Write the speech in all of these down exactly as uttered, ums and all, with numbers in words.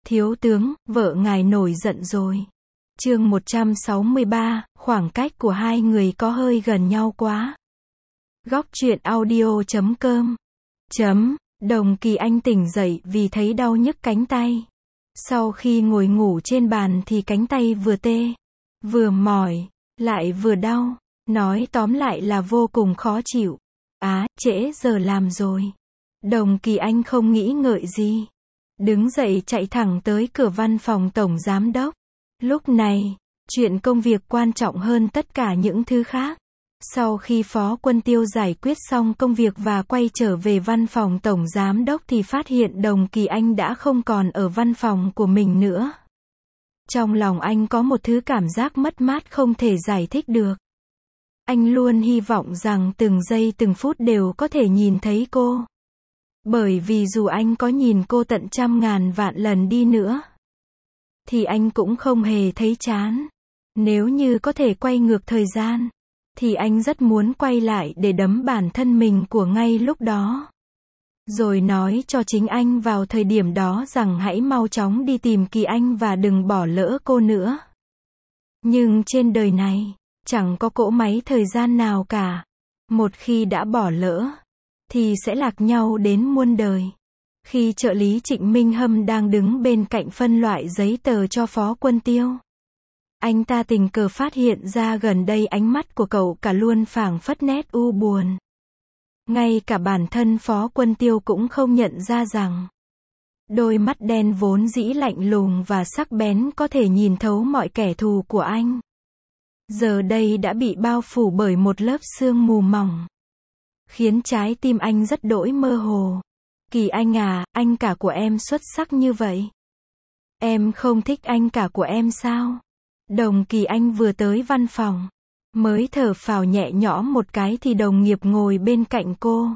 Thiếu tướng, vợ ngài nổi giận rồi. Chương một trăm sáu mươi ba, khoảng cách của hai người có hơi gần nhau quá. Góc truyện audio chấm com. Chấm, Đồng Kỳ Anh tỉnh dậy vì thấy đau nhức cánh tay. Sau khi ngồi ngủ trên bàn thì cánh tay vừa tê, vừa mỏi, lại vừa đau. Nói tóm lại là vô cùng khó chịu. Á, trễ giờ làm rồi. Đồng Kỳ Anh không nghĩ ngợi gì. Đứng dậy chạy thẳng tới cửa văn phòng tổng giám đốc. Lúc này, chuyện công việc quan trọng hơn tất cả những thứ khác. Sau khi Phó Quân Tiêu giải quyết xong công việc và quay trở về văn phòng tổng giám đốc thì phát hiện Đồng Kỳ Anh đã không còn ở văn phòng của mình nữa. Trong lòng anh có một thứ cảm giác mất mát không thể giải thích được. Anh luôn hy vọng rằng từng giây từng phút đều có thể nhìn thấy cô. Bởi vì dù anh có nhìn cô tận trăm ngàn vạn lần đi nữa, thì anh cũng không hề thấy chán. Nếu như có thể quay ngược thời gian, thì anh rất muốn quay lại để đấm bản thân mình của ngay lúc đó. Rồi nói cho chính anh vào thời điểm đó rằng hãy mau chóng đi tìm Kỳ Anh và đừng bỏ lỡ cô nữa. Nhưng trên đời này, chẳng có cỗ máy thời gian nào cả. Một khi đã bỏ lỡ, thì sẽ lạc nhau đến muôn đời. Khi trợ lý Trịnh Minh Hâm đang đứng bên cạnh phân loại giấy tờ cho Phó Quân Tiêu, anh ta tình cờ phát hiện ra gần đây ánh mắt của cậu cả luôn phảng phất nét u buồn. Ngay cả bản thân Phó Quân Tiêu cũng không nhận ra rằng đôi mắt đen vốn dĩ lạnh lùng và sắc bén có thể nhìn thấu mọi kẻ thù của anh, giờ đây đã bị bao phủ bởi một lớp sương mù mỏng, khiến trái tim anh rất đỗi mơ hồ. Kỳ Anh à, anh cả của em xuất sắc như vậy. Em không thích anh cả của em sao? Đồng Kỳ Anh vừa tới văn phòng, mới thở phào nhẹ nhõm một cái thì đồng nghiệp ngồi bên cạnh cô,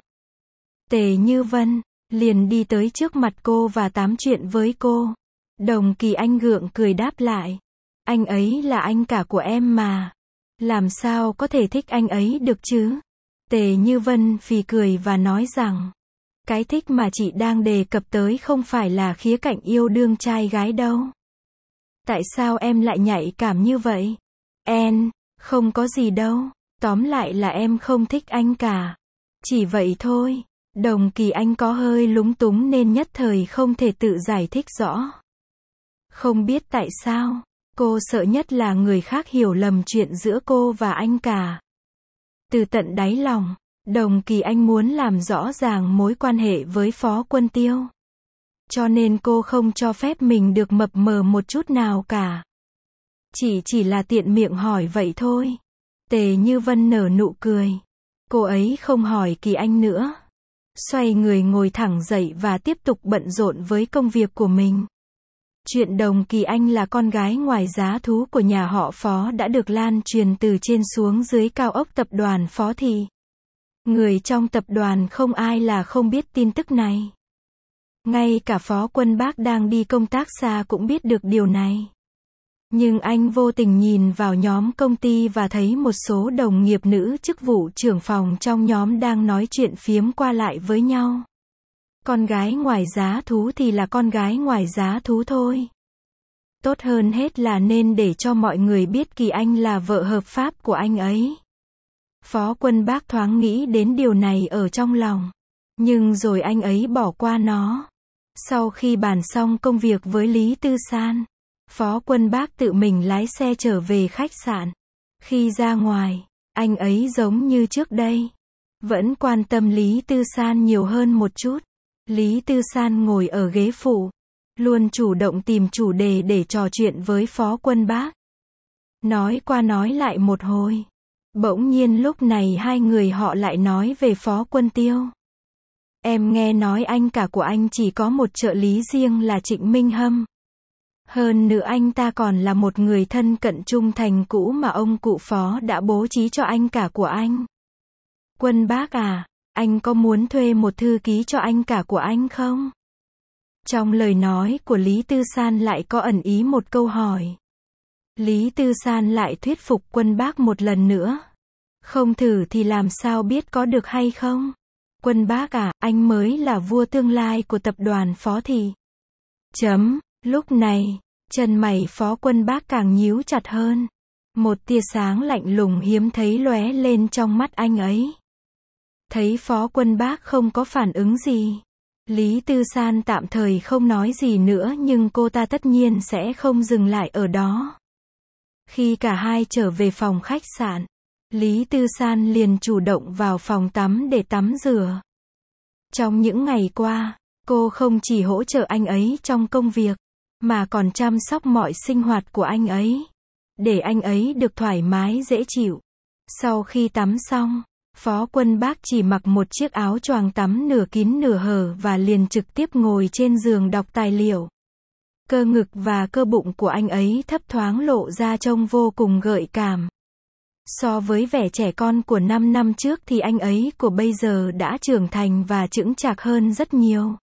Tề Như Vân, liền đi tới trước mặt cô và tám chuyện với cô. Đồng Kỳ Anh gượng cười đáp lại. Anh ấy là anh cả của em mà. Làm sao có thể thích anh ấy được chứ? Tề Như Vân phì cười và nói rằng, cái thích mà chị đang đề cập tới không phải là khía cạnh yêu đương trai gái đâu. Tại sao em lại nhạy cảm như vậy? En, không có gì đâu. Tóm lại là em không thích anh cả. Chỉ vậy thôi. Đồng Kỳ Anh có hơi lúng túng nên nhất thời không thể tự giải thích rõ. Không biết tại sao, cô sợ nhất là người khác hiểu lầm chuyện giữa cô và anh cả. Từ tận đáy lòng, Đồng Kỳ Anh muốn làm rõ ràng mối quan hệ với Phó Quân Tiêu. Cho nên cô không cho phép mình được mập mờ một chút nào cả. Chỉ chỉ là tiện miệng hỏi vậy thôi. Tề Như Vân nở nụ cười. Cô ấy không hỏi Kỳ Anh nữa. Xoay người ngồi thẳng dậy và tiếp tục bận rộn với công việc của mình. Chuyện Đồng Kỳ Anh là con gái ngoài giá thú của nhà họ Phó đã được lan truyền từ trên xuống dưới cao ốc tập đoàn Phó Thị. Người trong tập đoàn không ai là không biết tin tức này. Ngay cả Phó Quân Bác đang đi công tác xa cũng biết được điều này. Nhưng anh vô tình nhìn vào nhóm công ty và thấy một số đồng nghiệp nữ chức vụ trưởng phòng trong nhóm đang nói chuyện phiếm qua lại với nhau. Con gái ngoài giá thú thì là con gái ngoài giá thú thôi. Tốt hơn hết là nên để cho mọi người biết Kỳ Anh là vợ hợp pháp của anh ấy. Phó Quân Bác thoáng nghĩ đến điều này ở trong lòng. Nhưng rồi anh ấy bỏ qua nó. Sau khi bàn xong công việc với Lý Tư San, Phó Quân Bác tự mình lái xe trở về khách sạn. Khi ra ngoài, anh ấy giống như trước đây, vẫn quan tâm Lý Tư San nhiều hơn một chút. Lý Tư San ngồi ở ghế phụ, luôn chủ động tìm chủ đề để trò chuyện với Phó Quân Bác. Nói qua nói lại một hồi, bỗng nhiên lúc này hai người họ lại nói về Phó Quân Tiêu. Em nghe nói anh cả của anh chỉ có một trợ lý riêng là Trịnh Minh Hâm. Hơn nữa anh ta còn là một người thân cận trung thành cũ mà ông cụ Phó đã bố trí cho anh cả của anh. Quân Bác à, anh có muốn thuê một thư ký cho anh cả của anh không? Trong lời nói của Lý Tư San lại có ẩn ý một câu hỏi. Lý Tư San lại thuyết phục Quân Bác một lần nữa. Không thử thì làm sao biết có được hay không? Quân Bác à, anh mới là vua tương lai của tập đoàn Phó Thị. Chấm. Lúc này, chân mày Phó Quân Bác càng nhíu chặt hơn. Một tia sáng lạnh lùng hiếm thấy lóe lên trong mắt anh ấy. Thấy Phó Quân Bác không có phản ứng gì, Lý Tư San tạm thời không nói gì nữa, nhưng cô ta tất nhiên sẽ không dừng lại ở đó. Khi cả hai trở về phòng khách sạn, Lý Tư San liền chủ động vào phòng tắm để tắm rửa. Trong những ngày qua, cô không chỉ hỗ trợ anh ấy trong công việc, mà còn chăm sóc mọi sinh hoạt của anh ấy, để anh ấy được thoải mái dễ chịu. Sau khi tắm xong, Phó Quân Bác chỉ mặc một chiếc áo choàng tắm nửa kín nửa hở và liền trực tiếp ngồi trên giường đọc tài liệu. Cơ ngực và cơ bụng của anh ấy thấp thoáng lộ ra trông vô cùng gợi cảm. So với vẻ trẻ con của năm năm trước thì anh ấy của bây giờ đã trưởng thành và chững chạc hơn rất nhiều.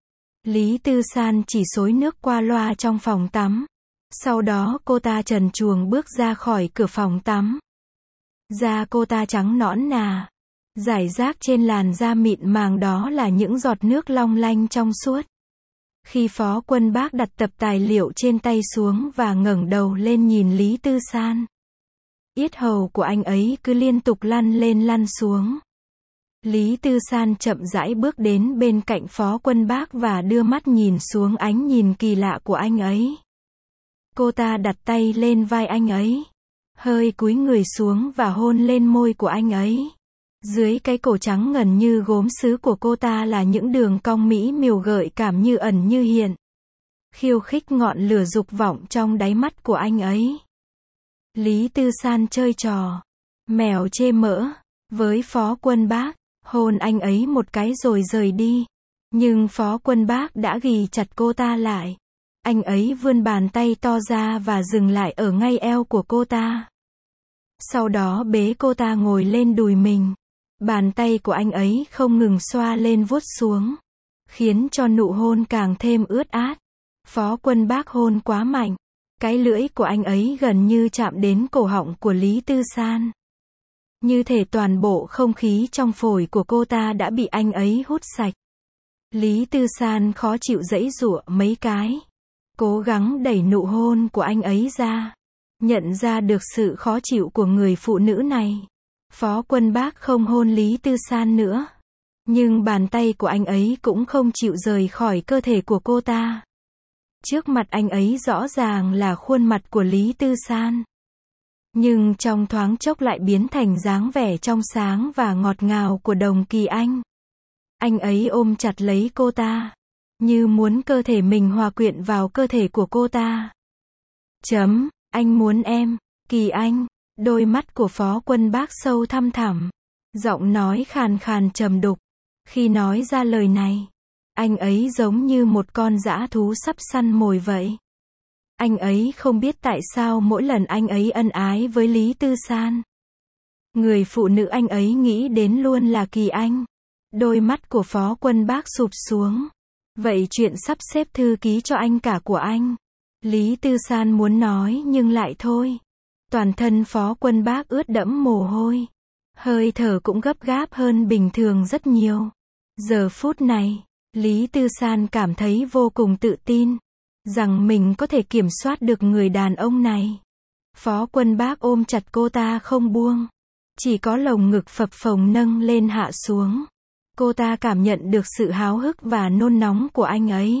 Lý Tư San chỉ xối nước qua loa trong phòng tắm. Sau đó cô ta trần truồng bước ra khỏi cửa phòng tắm. Da cô ta trắng nõn nà. Rải rác trên làn da mịn màng đó là những giọt nước long lanh trong suốt. Khi Phó Quân Bác đặt tập tài liệu trên tay xuống và ngẩng đầu lên nhìn Lý Tư San, yết hầu của anh ấy cứ liên tục lăn lên lăn xuống. Lý Tư San chậm rãi bước đến bên cạnh Phó Quân Bác và đưa mắt nhìn xuống ánh nhìn kỳ lạ của anh ấy. Cô ta đặt tay lên vai anh ấy, hơi cúi người xuống và hôn lên môi của anh ấy. Dưới cái cổ trắng ngần như gốm sứ của cô ta là những đường cong mỹ miều gợi cảm như ẩn như hiện. Khiêu khích ngọn lửa dục vọng trong đáy mắt của anh ấy. Lý Tư San chơi trò mèo chê mỡ với Phó Quân Bác, hôn anh ấy một cái rồi rời đi. Nhưng Phó Quân Bác đã ghì chặt cô ta lại. Anh ấy vươn bàn tay to ra và dừng lại ở ngay eo của cô ta. Sau đó bế cô ta ngồi lên đùi mình. Bàn tay của anh ấy không ngừng xoa lên vuốt xuống, khiến cho nụ hôn càng thêm ướt át. Phó Quân Bác hôn quá mạnh. Cái lưỡi của anh ấy gần như chạm đến cổ họng của Lý Tư San. Như thể toàn bộ không khí trong phổi của cô ta đã bị anh ấy hút sạch. Lý Tư San khó chịu giãy giụa mấy cái, cố gắng đẩy nụ hôn của anh ấy ra. Nhận ra được sự khó chịu của người phụ nữ này, Phó Quân Bác không hôn Lý Tư San nữa. Nhưng bàn tay của anh ấy cũng không chịu rời khỏi cơ thể của cô ta. Trước mặt anh ấy rõ ràng là khuôn mặt của Lý Tư San. Nhưng trong thoáng chốc lại biến thành dáng vẻ trong sáng và ngọt ngào của Đồng Kỳ Anh. Anh ấy ôm chặt lấy cô ta, như muốn cơ thể mình hòa quyện vào cơ thể của cô ta. Chấm, anh muốn em, Kỳ Anh. Đôi mắt của Phó Quân Bác sâu thăm thẳm, giọng nói khàn khàn trầm đục. Khi nói ra lời này, anh ấy giống như một con dã thú sắp săn mồi vậy. Anh ấy không biết tại sao mỗi lần anh ấy ân ái với Lý Tư San, người phụ nữ anh ấy nghĩ đến luôn là Kỳ Anh. Đôi mắt của Phó Quân Bác sụp xuống. Vậy chuyện sắp xếp thư ký cho anh cả của anh. Lý Tư San muốn nói nhưng lại thôi. Toàn thân Phó Quân Bác ướt đẫm mồ hôi. Hơi thở cũng gấp gáp hơn bình thường rất nhiều. Giờ phút này, Lý Tư San cảm thấy vô cùng tự tin, rằng mình có thể kiểm soát được người đàn ông này. Phó Quân Bác ôm chặt cô ta không buông. Chỉ có lồng ngực phập phồng nâng lên hạ xuống. Cô ta cảm nhận được sự háo hức và nôn nóng của anh ấy.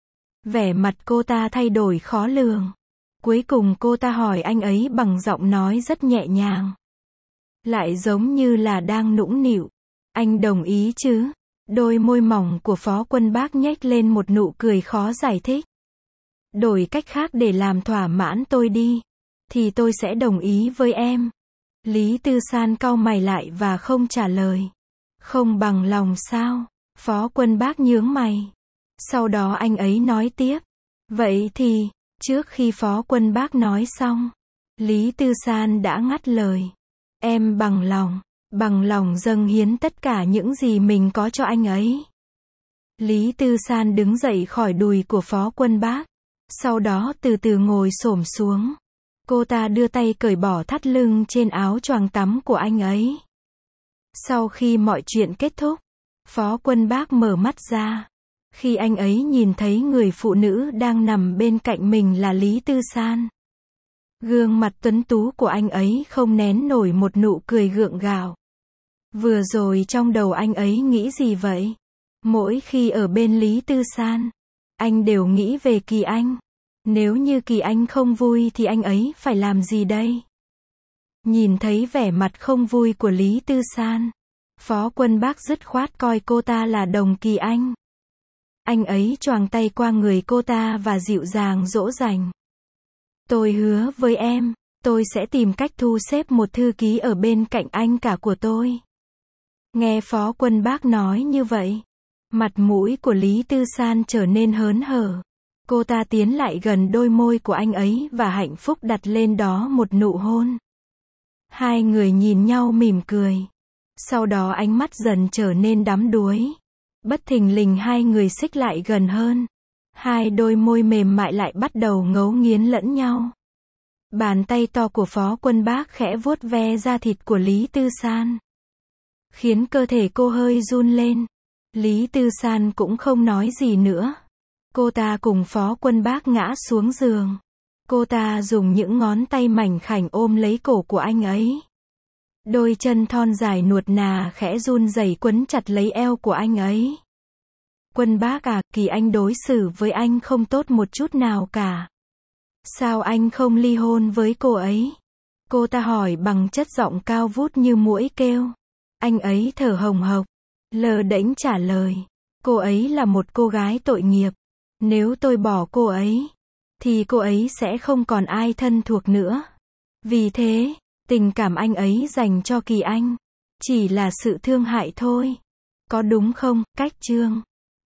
Vẻ mặt cô ta thay đổi khó lường. Cuối cùng cô ta hỏi anh ấy bằng giọng nói rất nhẹ nhàng, lại giống như là đang nũng nịu. Anh đồng ý chứ? Đôi môi mỏng của Phó Quân Bác nhếch lên một nụ cười khó giải thích. Đổi cách khác để làm thỏa mãn tôi đi, thì tôi sẽ đồng ý với em. Lý Tư San cau mày lại và không trả lời. Không bằng lòng sao? Phó Quân Bác nhướng mày. Sau đó anh ấy nói tiếp. Vậy thì, trước khi Phó Quân Bác nói xong, Lý Tư San đã ngắt lời. Em bằng lòng, bằng lòng dâng hiến tất cả những gì mình có cho anh ấy. Lý Tư San đứng dậy khỏi đùi của Phó Quân Bác, sau đó từ từ ngồi xổm xuống. Cô ta đưa tay cởi bỏ thắt lưng trên áo choàng tắm của anh ấy. Sau khi mọi chuyện kết thúc, Phó Quân Bác mở mắt ra. Khi anh ấy nhìn thấy người phụ nữ đang nằm bên cạnh mình là Lý Tư San. Gương mặt tuấn tú của anh ấy không nén nổi một nụ cười gượng gạo. Vừa rồi trong đầu anh ấy nghĩ gì vậy? Mỗi khi ở bên Lý Tư San, anh đều nghĩ về Kỳ Anh. Nếu như Kỳ Anh không vui thì anh ấy phải làm gì đây? Nhìn thấy vẻ mặt không vui của Lý Tư San, Phó Quân Bác dứt khoát coi cô ta là đồng Kỳ Anh. Anh ấy choàng tay qua người cô ta và dịu dàng dỗ dành. Tôi hứa với em, tôi sẽ tìm cách thu xếp một thư ký ở bên cạnh anh cả của tôi. Nghe Phó Quân Bác nói như vậy, mặt mũi của Lý Tư San trở nên hớn hở. Cô ta tiến lại gần đôi môi của anh ấy và hạnh phúc đặt lên đó một nụ hôn. Hai người nhìn nhau mỉm cười. Sau đó ánh mắt dần trở nên đắm đuối. Bất thình lình hai người xích lại gần hơn. Hai đôi môi mềm mại lại bắt đầu ngấu nghiến lẫn nhau. Bàn tay to của Phó Quân Bác khẽ vuốt ve da thịt của Lý Tư San, khiến cơ thể cô hơi run lên. Lý Tư San cũng không nói gì nữa. Cô ta cùng Phó Quân Bác ngã xuống giường. Cô ta dùng những ngón tay mảnh khảnh ôm lấy cổ của anh ấy. Đôi chân thon dài nuột nà khẽ run rẩy quấn chặt lấy eo của anh ấy. Quân Bác à, Kỳ Anh đối xử với anh không tốt một chút nào cả. Sao anh không ly hôn với cô ấy? Cô ta hỏi bằng chất giọng cao vút như muỗi kêu. Anh ấy thở hồng hộc, lờ đễnh trả lời. Cô ấy là một cô gái tội nghiệp. Nếu tôi bỏ cô ấy, thì cô ấy sẽ không còn ai thân thuộc nữa. Vì thế, tình cảm anh ấy dành cho Kỳ Anh chỉ là sự thương hại thôi. Có đúng không, Cách Trương?